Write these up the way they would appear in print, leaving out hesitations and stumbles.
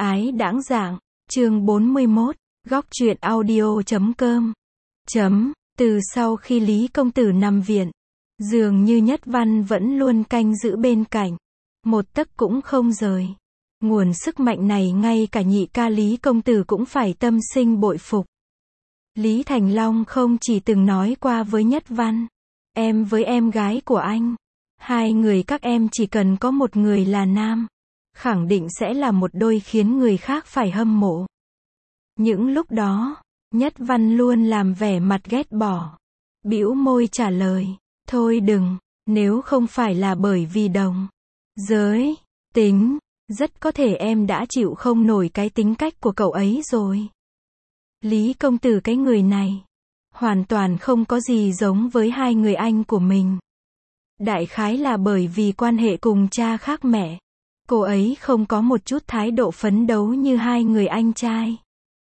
Ái đãng dạng, chương 41, góc truyện audio.com. Từ sau khi Lý công tử nằm viện, dường như Nhất Văn vẫn luôn canh giữ bên cạnh, một tấc cũng không rời. Nguồn sức mạnh này ngay cả nhị ca Lý công tử cũng phải tâm sinh bội phục. Lý Thành Long không chỉ từng nói qua với Nhất Văn, em với em gái của anh, hai người các em chỉ cần có một người là nam, khẳng định sẽ là một đôi khiến người khác phải hâm mộ. Những lúc đó, Nhất Văn luôn làm vẻ mặt ghét bỏ, bĩu môi trả lời, thôi đừng, nếu không phải là bởi vì đồng giới tính, rất có thể em đã chịu không nổi cái tính cách của cậu ấy rồi. Lý công tử cái người này, hoàn toàn không có gì giống với hai người anh của mình. Đại khái là bởi vì quan hệ cùng cha khác mẹ, cô ấy không có một chút thái độ phấn đấu như hai người anh trai.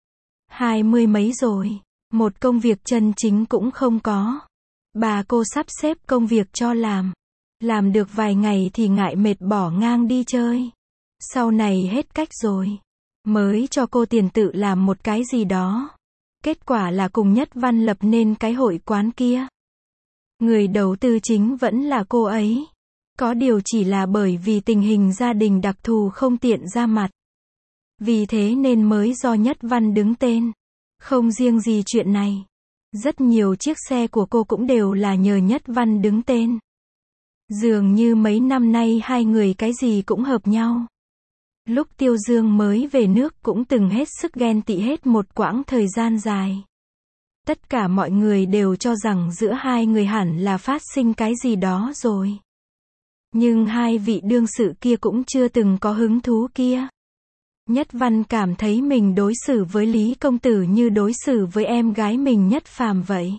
20 mấy rồi, một công việc chân chính cũng không có. Bà cô sắp xếp công việc cho làm được vài ngày thì ngại mệt bỏ ngang đi chơi. Sau này hết cách rồi, mới cho cô tiền tự làm một cái gì đó. Kết quả là cùng Nhất Văn lập nên cái hội quán kia. Người đầu tư chính vẫn là cô ấy. Có điều chỉ là bởi vì tình hình gia đình đặc thù không tiện ra mặt. Vì thế nên mới do Nhất Văn đứng tên. Không riêng gì chuyện này, rất nhiều chiếc xe của cô cũng đều là nhờ Nhất Văn đứng tên. Dường như mấy năm nay hai người cái gì cũng hợp nhau. Lúc Tiêu Dương mới về nước cũng từng hết sức ghen tị hết một quãng thời gian dài. Tất cả mọi người đều cho rằng giữa hai người hẳn là phát sinh cái gì đó rồi. Nhưng hai vị đương sự kia cũng chưa từng có hứng thú kia. Nhất Văn cảm thấy mình đối xử với Lý công tử như đối xử với em gái mình Nhất Phàm vậy.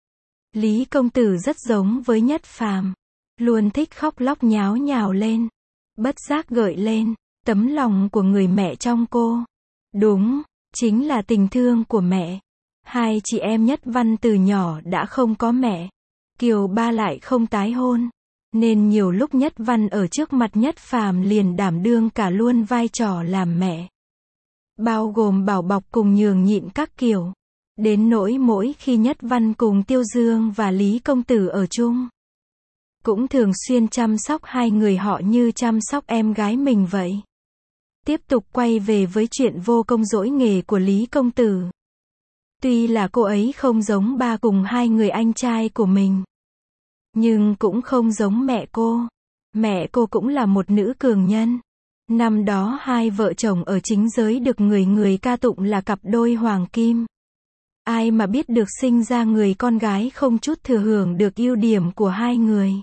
Lý công tử rất giống với Nhất Phàm, luôn thích khóc lóc nháo nhào lên, bất giác gợi lên tấm lòng của người mẹ trong cô. Đúng, chính là tình thương của mẹ. Hai chị em Nhất Văn từ nhỏ đã không có mẹ. Kiều ba lại không tái hôn, nên nhiều lúc Nhất Văn ở trước mặt Nhất Phàm liền đảm đương cả luôn vai trò làm mẹ. Bao gồm bảo bọc cùng nhường nhịn các kiểu. Đến nỗi mỗi khi Nhất Văn cùng Tiêu Dương và Lý công tử ở chung, cũng thường xuyên chăm sóc hai người họ như chăm sóc em gái mình vậy. Tiếp tục quay về với chuyện vô công dỗi nghề của Lý công tử. Tuy là cô ấy không giống ba cùng hai người anh trai của mình, nhưng cũng không giống mẹ cô. Mẹ cô cũng là một nữ cường nhân. Năm đó hai vợ chồng ở chính giới được người ca tụng là cặp đôi hoàng kim. Ai mà biết được sinh ra người con gái không chút thừa hưởng được ưu điểm của hai người.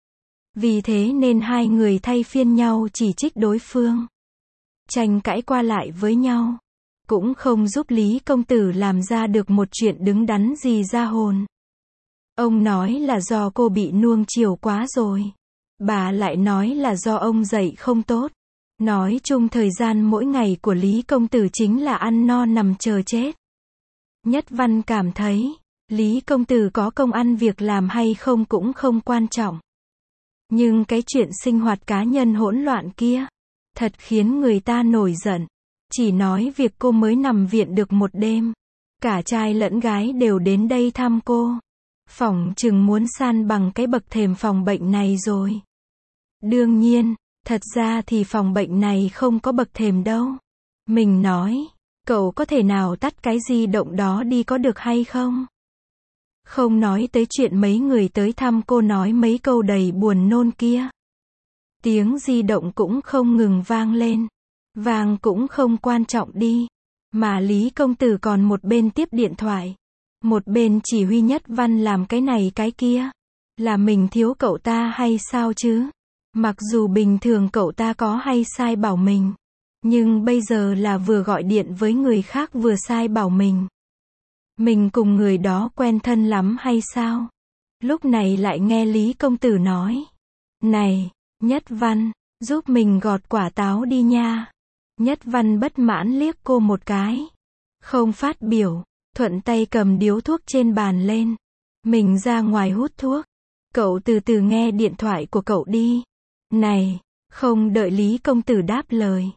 Vì thế nên hai người thay phiên nhau chỉ trích đối phương, tranh cãi qua lại với nhau, cũng không giúp Lý công tử làm ra được một chuyện đứng đắn gì ra hồn. Ông nói là do cô bị nuông chiều quá rồi. Bà lại nói là do ông dạy không tốt. Nói chung thời gian mỗi ngày của Lý công tử chính là ăn no nằm chờ chết. Nhất Văn cảm thấy, Lý công tử có công ăn việc làm hay không cũng không quan trọng. Nhưng cái chuyện sinh hoạt cá nhân hỗn loạn kia, thật khiến người ta nổi giận. Chỉ nói việc cô mới nằm viện được một đêm, cả trai lẫn gái đều đến đây thăm cô. Phỏng chừng muốn san bằng cái bậc thềm phòng bệnh này rồi. Đương nhiên, thật ra thì phòng bệnh này không có bậc thềm đâu. Mình nói, cậu có thể nào tắt cái di động đó đi có được hay không? Không nói tới chuyện mấy người tới thăm cô nói mấy câu đầy buồn nôn kia. Tiếng di động cũng không ngừng vang lên. Vang cũng không quan trọng đi. Mà Lý công tử còn một bên tiếp điện thoại, một bên chỉ huy Nhất Văn làm cái này cái kia. Là mình thiếu cậu ta hay sao chứ? Mặc dù bình thường cậu ta có hay sai bảo mình, nhưng bây giờ là vừa gọi điện với người khác vừa sai bảo mình. Mình cùng người đó quen thân lắm hay sao? Lúc này lại nghe Lý công tử nói, này, Nhất Văn, giúp mình gọt quả táo đi nha. Nhất Văn bất mãn liếc cô một cái, không phát biểu, thuận tay cầm điếu thuốc trên bàn lên. Mình ra ngoài hút thuốc. Cậu từ từ nghe điện thoại của cậu đi. Này, không đợi Lý công tử đáp lời,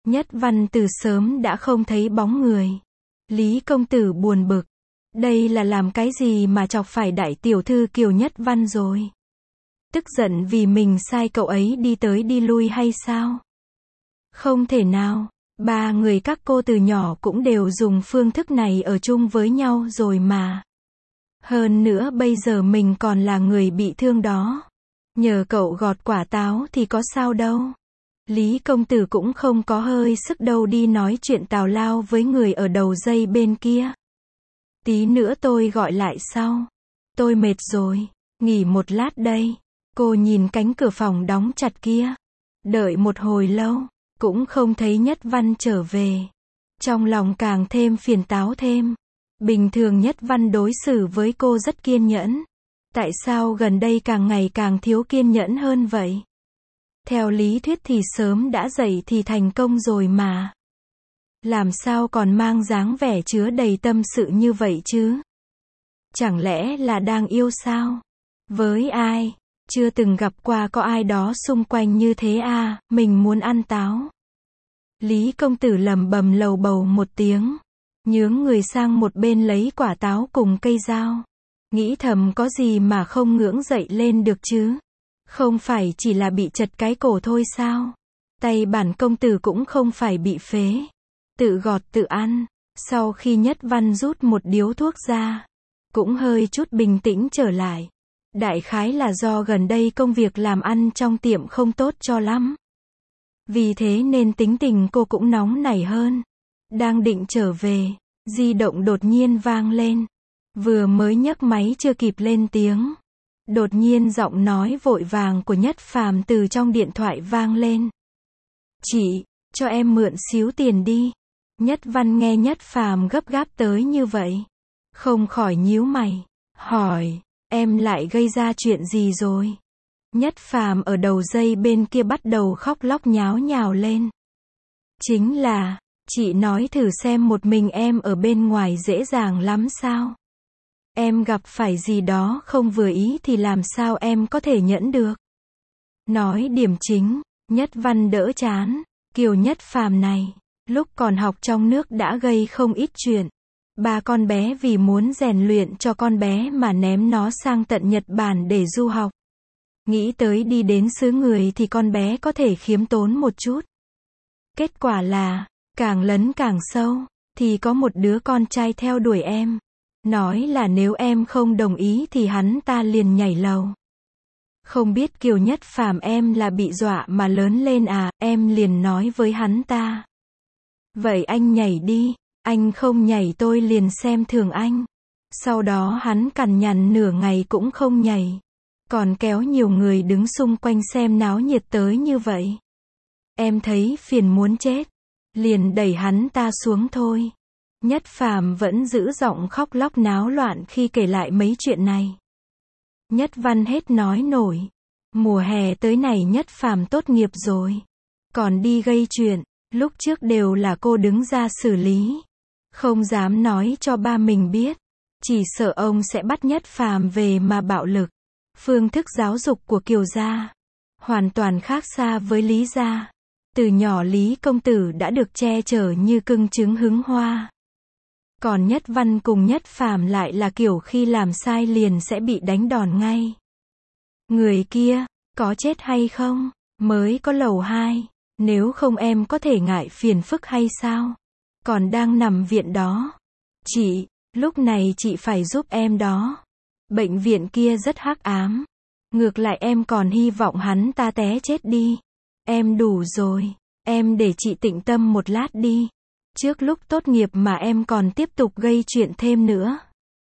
Nhất Văn từ sớm đã không thấy bóng người. Lý công tử buồn bực. Đây là làm cái gì mà chọc phải đại tiểu thư Kiều Nhất Văn rồi? Tức giận vì mình sai cậu ấy đi tới đi lui hay sao? Không thể nào. Ba người các cô từ nhỏ cũng đều dùng phương thức này ở chung với nhau rồi mà. Hơn nữa bây giờ mình còn là người bị thương đó. Nhờ cậu gọt quả táo thì có sao đâu. Lý công tử cũng không có hơi sức đâu đi nói chuyện tào lao với người ở đầu dây bên kia. Tí nữa tôi gọi lại sau. Tôi mệt rồi. Nghỉ một lát đây. Cô nhìn cánh cửa phòng đóng chặt kia. Đợi một hồi lâu. Cũng không thấy Nhất Văn trở về. Trong lòng càng thêm phiền táo thêm. Bình thường Nhất Văn đối xử với cô rất kiên nhẫn. Tại sao gần đây càng ngày càng thiếu kiên nhẫn hơn vậy? Theo lý thuyết thì sớm đã dậy thì thành công rồi mà. Làm sao còn mang dáng vẻ chứa đầy tâm sự như vậy chứ? Chẳng lẽ là đang yêu sao? Với ai? Chưa từng gặp qua có ai đó xung quanh như thế à, mình muốn ăn táo. Lý công tử lẩm bẩm lầu bầu một tiếng. Nhướng người sang một bên lấy quả táo cùng cây dao. Nghĩ thầm có gì mà không ngưỡng dậy lên được chứ? Không phải chỉ là bị chật cái cổ thôi sao? Tay bản công tử cũng không phải bị phế. Tự gọt tự ăn. Sau khi Nhất Văn rút một điếu thuốc ra, cũng hơi chút bình tĩnh trở lại. Đại khái là do gần đây công việc làm ăn trong tiệm không tốt cho lắm. Vì thế nên tính tình cô cũng nóng nảy hơn. Đang định trở về, di động đột nhiên vang lên. Vừa mới nhấc máy chưa kịp lên tiếng. Đột nhiên giọng nói vội vàng của Nhất Phàm từ trong điện thoại vang lên. Chị, cho em mượn xíu tiền đi. Nhất Văn nghe Nhất Phàm gấp gáp tới như vậy. Không khỏi nhíu mày. Hỏi, em lại gây ra chuyện gì rồi? Nhất Phàm ở đầu dây bên kia bắt đầu khóc lóc nháo nhào lên. Chính là, chị nói thử xem một mình em ở bên ngoài dễ dàng lắm sao? Em gặp phải gì đó không vừa ý thì làm sao em có thể nhẫn được? Nói điểm chính, Nhất Văn đỡ chán. Kiều Nhất Phàm này, lúc còn học trong nước đã gây không ít chuyện. Ba con bé vì muốn rèn luyện cho con bé mà ném nó sang tận Nhật Bản để du học. Nghĩ tới đi đến xứ người thì con bé có thể khiêm tốn một chút. Kết quả là, càng lấn càng sâu, thì có một đứa con trai theo đuổi em. Nói là nếu em không đồng ý thì hắn ta liền nhảy lầu. Không biết Kiều Nhất Phàm em là bị dọa mà lớn lên à, em liền nói với hắn ta. Vậy anh nhảy đi, anh không nhảy tôi liền xem thường anh. Sau đó hắn cằn nhằn nửa ngày cũng không nhảy. Còn kéo nhiều người đứng xung quanh xem náo nhiệt tới như vậy. Em thấy phiền muốn chết. Liền đẩy hắn ta xuống thôi. Nhất Phàm vẫn giữ giọng khóc lóc náo loạn khi kể lại mấy chuyện này. Nhất Văn hết nói nổi. Mùa hè tới này Nhất Phàm tốt nghiệp rồi. Còn đi gây chuyện, lúc trước đều là cô đứng ra xử lý. Không dám nói cho ba mình biết. Chỉ sợ ông sẽ bắt Nhất Phàm về mà bạo lực. Phương thức giáo dục của Kiều gia hoàn toàn khác xa với Lý gia. Từ nhỏ Lý công tử đã được che chở như cưng trứng hứng hoa. Còn Nhất Văn cùng Nhất Phàm lại là kiểu khi làm sai liền sẽ bị đánh đòn ngay. Người kia, có chết hay không? Mới có lầu 2. Nếu không em có thể ngại phiền phức hay sao? Còn đang nằm viện đó. Chị, lúc này chị phải giúp em đó. Bệnh viện kia rất hắc ám. Ngược lại em còn hy vọng hắn ta té chết đi. Em đủ rồi. Em để chị tĩnh tâm một lát đi. Trước lúc tốt nghiệp mà em còn tiếp tục gây chuyện thêm nữa.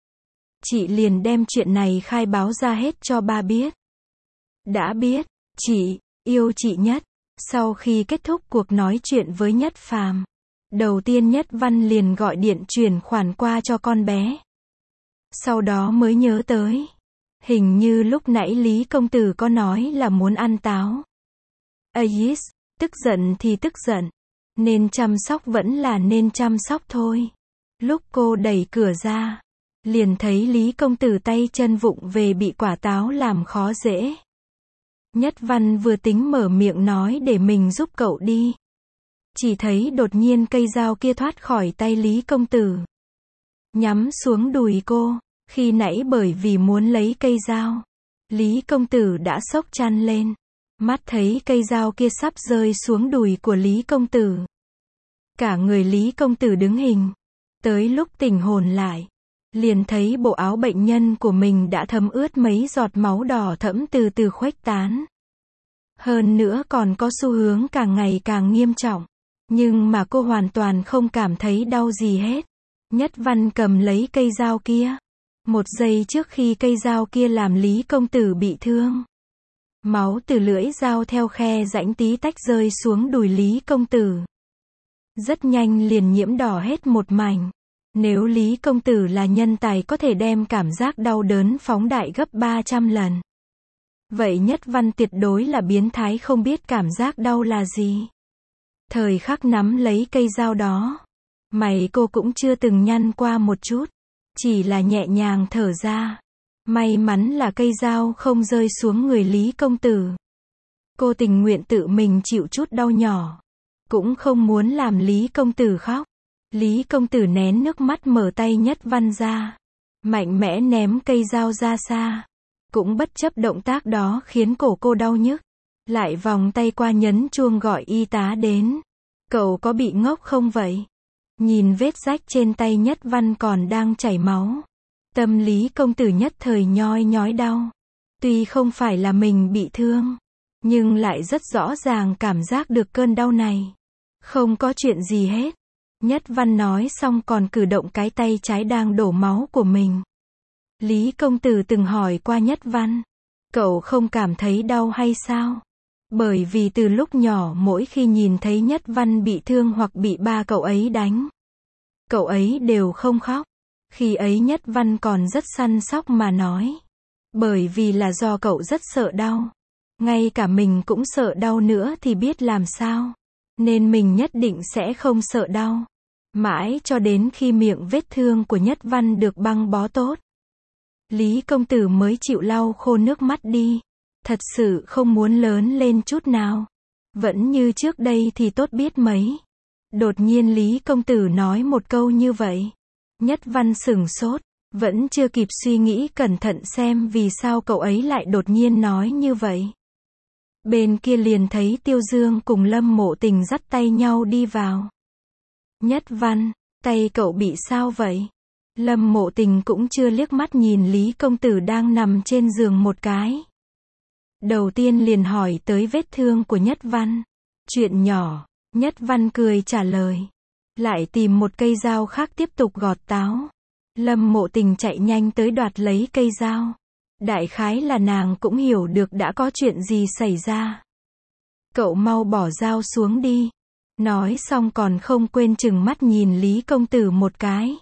Chị liền đem chuyện này khai báo ra hết cho ba biết. Đã biết, chị, yêu chị Nhất. Sau khi kết thúc cuộc nói chuyện với Nhất Phàm, đầu tiên Nhất Văn liền gọi điện chuyển khoản qua cho con bé. Sau đó mới nhớ tới. Hình như lúc nãy Lý công tử có nói là muốn ăn táo. Ayis, tức giận thì tức giận. Nên chăm sóc vẫn là nên chăm sóc thôi. Lúc cô đẩy cửa ra, liền thấy Lý công tử tay chân vụng về bị quả táo làm khó dễ. Nhất Văn vừa tính mở miệng nói để mình giúp cậu đi. Chỉ thấy đột nhiên cây dao kia thoát khỏi tay Lý công tử, nhắm xuống đùi cô. Khi nãy bởi vì muốn lấy cây dao, Lý công tử đã xốc chăn lên. Mắt thấy cây dao kia sắp rơi xuống đùi của Lý công tử. Cả người Lý công tử đứng hình. Tới lúc tỉnh hồn lại, liền thấy bộ áo bệnh nhân của mình đã thấm ướt mấy giọt máu đỏ thẫm từ từ khuếch tán. Hơn nữa còn có xu hướng càng ngày càng nghiêm trọng. Nhưng mà cô hoàn toàn không cảm thấy đau gì hết. Nhất Văn cầm lấy cây dao kia. Một giây trước khi cây dao kia làm Lý công tử bị thương. Máu từ lưỡi dao theo khe rãnh tí tách rơi xuống đùi Lý công tử. Rất nhanh liền nhiễm đỏ hết một mảnh. Nếu Lý công tử là nhân tài có thể đem cảm giác đau đớn phóng đại gấp 300 lần. Vậy Nhất Văn tuyệt đối là biến thái không biết cảm giác đau là gì. Thời khắc nắm lấy cây dao đó, mày cô cũng chưa từng nhăn qua một chút. Chỉ là nhẹ nhàng thở ra. May mắn là cây dao không rơi xuống người Lý công tử. Cô tình nguyện tự mình chịu chút đau nhỏ. Cũng không muốn làm Lý công tử khóc. Lý công tử nén nước mắt mở tay Nhất Văn ra. Mạnh mẽ ném cây dao ra xa. Cũng bất chấp động tác đó khiến cổ cô đau nhức. Lại vòng tay qua nhấn chuông gọi y tá đến. Cậu có bị ngốc không vậy? Nhìn vết rách trên tay Nhất Văn còn đang chảy máu. Tâm Lý công tử nhất thời nhoi nhói đau. Tuy không phải là mình bị thương, nhưng lại rất rõ ràng cảm giác được cơn đau này. Không có chuyện gì hết. Nhất Văn nói xong còn cử động cái tay trái đang đổ máu của mình. Lý công tử từng hỏi qua Nhất Văn. Cậu không cảm thấy đau hay sao? Bởi vì từ lúc nhỏ mỗi khi nhìn thấy Nhất Văn bị thương hoặc bị ba cậu ấy đánh, cậu ấy đều không khóc. Khi ấy Nhất Văn còn rất săn sóc mà nói. Bởi vì là do cậu rất sợ đau. Ngay cả mình cũng sợ đau nữa thì biết làm sao. Nên mình nhất định sẽ không sợ đau. Mãi cho đến khi miệng vết thương của Nhất Văn được băng bó tốt, Lý công tử mới chịu lau khô nước mắt đi. Thật sự không muốn lớn lên chút nào. Vẫn như trước đây thì tốt biết mấy. Đột nhiên Lý công tử nói một câu như vậy. Nhất Văn sửng sốt, vẫn chưa kịp suy nghĩ cẩn thận xem vì sao cậu ấy lại đột nhiên nói như vậy. Bên kia liền thấy Tiêu Dương cùng Lâm Mộ Tình dắt tay nhau đi vào. Nhất Văn, tay cậu bị sao vậy? Lâm Mộ Tình cũng chưa liếc mắt nhìn Lý công tử đang nằm trên giường một cái. Đầu tiên liền hỏi tới vết thương của Nhất Văn. Chuyện nhỏ, Nhất Văn cười trả lời. Lại tìm một cây dao khác tiếp tục gọt táo. Lâm Mộ Tình chạy nhanh tới đoạt lấy cây dao. Đại khái là nàng cũng hiểu được đã có chuyện gì xảy ra. Cậu mau bỏ dao xuống đi. Nói xong còn không quên chừng mắt nhìn Lý công tử một cái.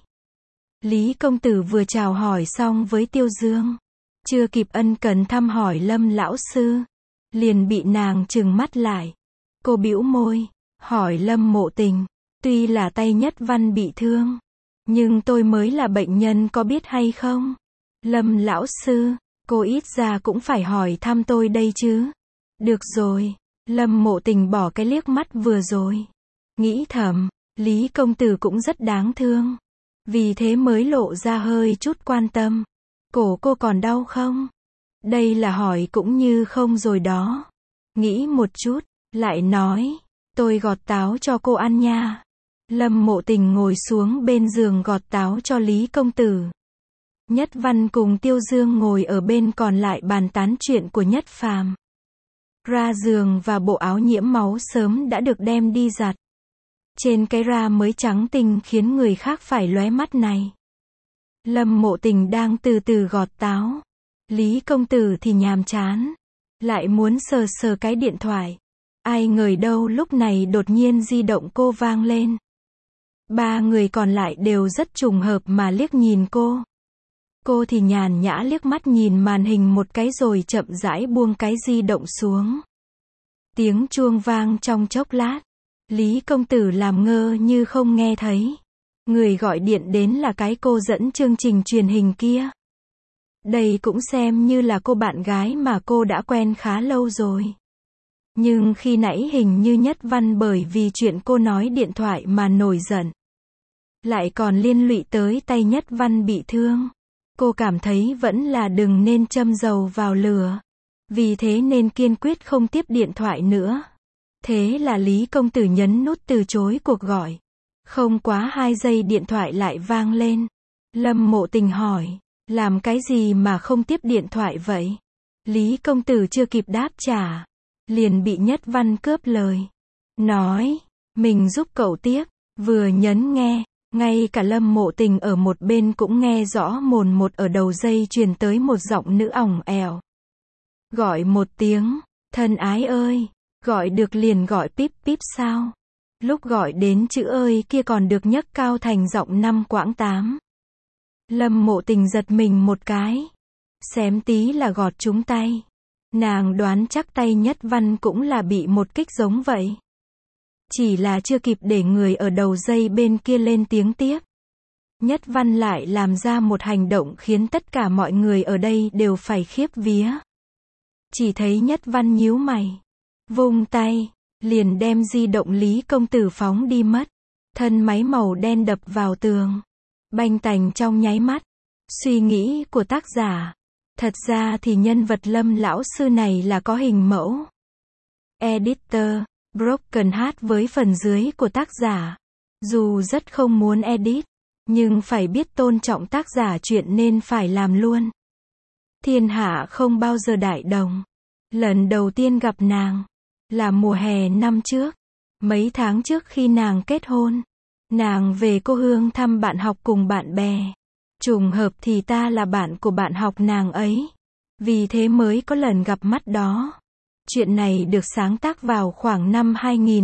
Lý công tử vừa chào hỏi xong với Tiêu Dương, chưa kịp ân cần thăm hỏi Lâm lão sư, liền bị nàng chừng mắt lại. Cô bĩu môi, hỏi Lâm Mộ Tình, tuy là tay Nhất Văn bị thương, nhưng tôi mới là bệnh nhân có biết hay không? Lâm lão sư, cô ít ra cũng phải hỏi thăm tôi đây chứ. Được rồi, Lâm Mộ Tình bỏ cái liếc mắt vừa rồi. Nghĩ thầm, Lý công tử cũng rất đáng thương. Vì thế mới lộ ra hơi chút quan tâm. Cổ cô còn đau không? Đây là hỏi cũng như không rồi đó. Nghĩ một chút, lại nói, tôi gọt táo cho cô ăn nha. Lâm Mộ Tình ngồi xuống bên giường gọt táo cho Lý công tử. Nhất Văn cùng Tiêu Dương ngồi ở bên còn lại bàn tán chuyện của Nhất Phàm. Ra giường và bộ áo nhiễm máu sớm đã được đem đi giặt. Trên cái ra mới trắng tinh khiến người khác phải lóe mắt này. Lâm Mộ Tình đang từ từ gọt táo. Lý công tử thì nhàm chán. Lại muốn sờ sờ cái điện thoại. Ai ngờ đâu lúc này đột nhiên di động cô vang lên. Ba người còn lại đều rất trùng hợp mà liếc nhìn cô. Cô thì nhàn nhã liếc mắt nhìn màn hình một cái rồi chậm rãi buông cái di động xuống. Tiếng chuông vang trong chốc lát. Lý công tử làm ngơ như không nghe thấy. Người gọi điện đến là cái cô dẫn chương trình truyền hình kia. Đây cũng xem như là cô bạn gái mà cô đã quen khá lâu rồi. Nhưng khi nãy hình như Nhất Văn bởi vì chuyện cô nói điện thoại mà nổi giận. Lại còn liên lụy tới tay Nhất Văn bị thương. Cô cảm thấy vẫn là đừng nên châm dầu vào lửa. Vì thế nên kiên quyết không tiếp điện thoại nữa. Thế là Lý công tử nhấn nút từ chối cuộc gọi. Không quá 2 giây điện thoại lại vang lên. Lâm Mộ Tình hỏi, làm cái gì mà không tiếp điện thoại vậy? Lý công tử chưa kịp đáp trả, liền bị Nhất Văn cướp lời. Nói, mình giúp cậu tiếp, vừa nhấn nghe, ngay cả Lâm Mộ Tình ở một bên cũng nghe rõ mồn một ở đầu dây truyền tới một giọng nữ ỏng ẻo. Gọi một tiếng, thân ái ơi, gọi được liền gọi píp píp sao? Lúc gọi đến chữ ơi kia còn được nhấc cao thành giọng 5 quãng 8. Lâm Mộ Tình giật mình một cái. Xém tí là gọt trúng tay. Nàng đoán chắc tay Nhất Văn cũng là bị một kích giống vậy. Chỉ là chưa kịp để người ở đầu dây bên kia lên tiếng tiếp. Nhất Văn lại làm ra một hành động khiến tất cả mọi người ở đây đều phải khiếp vía. Chỉ thấy Nhất Văn nhíu mày, vung tay, liền đem di động Lý công tử phóng đi mất. Thân máy màu đen đập vào tường. Banh tành trong nháy mắt. Suy nghĩ của tác giả. Thật ra thì nhân vật Lâm lão sư này là có hình mẫu. Editor, Broken Heart với phần dưới của tác giả. Dù rất không muốn edit, nhưng phải biết tôn trọng tác giả chuyện nên phải làm luôn. Thiên hạ không bao giờ đại đồng. Lần đầu tiên gặp nàng là mùa hè năm trước. Mấy tháng trước khi nàng kết hôn. Nàng về Cô Hương thăm bạn học cùng bạn bè. Trùng hợp thì ta là bạn của bạn học nàng ấy. Vì thế mới có lần gặp mắt đó. Chuyện này được sáng tác vào khoảng năm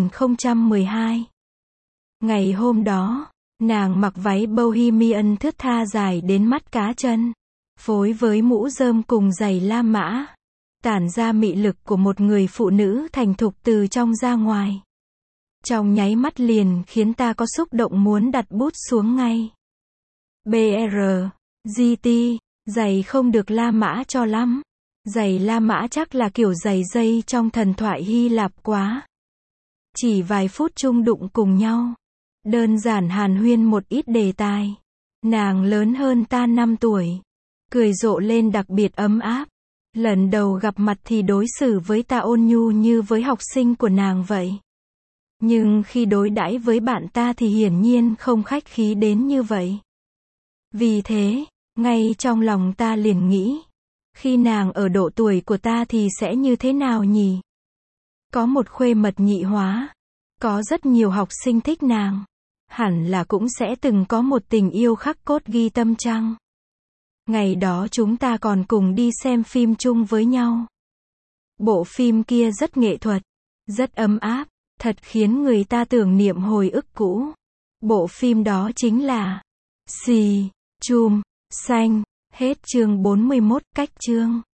2012. Ngày hôm đó, nàng mặc váy bohemian thướt tha dài đến mắt cá chân. Phối với mũ rơm cùng giày La Mã. Tản ra mị lực của một người phụ nữ thành thục từ trong ra ngoài. Trong nháy mắt liền khiến ta có xúc động muốn đặt bút xuống ngay. BR, GT, giày không được La Mã cho lắm. Giày La Mã chắc là kiểu giày dây trong thần thoại Hy Lạp quá. Chỉ vài phút chung đụng cùng nhau. Đơn giản hàn huyên một ít đề tài. Nàng lớn hơn ta 5 tuổi. Cười rộ lên đặc biệt ấm áp. Lần đầu gặp mặt thì đối xử với ta ôn nhu như với học sinh của nàng vậy. Nhưng khi đối đãi với bạn ta thì hiển nhiên không khách khí đến như vậy. Vì thế, ngay trong lòng ta liền nghĩ, khi nàng ở độ tuổi của ta thì sẽ như thế nào nhỉ? Có một khuê mật nhị hóa, có rất nhiều học sinh thích nàng, hẳn là cũng sẽ từng có một tình yêu khắc cốt ghi tâm chăng? Ngày đó chúng ta còn cùng đi xem phim chung với nhau. Bộ phim kia rất nghệ thuật, rất ấm áp, thật khiến người ta tưởng niệm hồi ức cũ. Bộ phim đó chính là Xì, Chùm, Xanh. Hết chương 41, cách chương.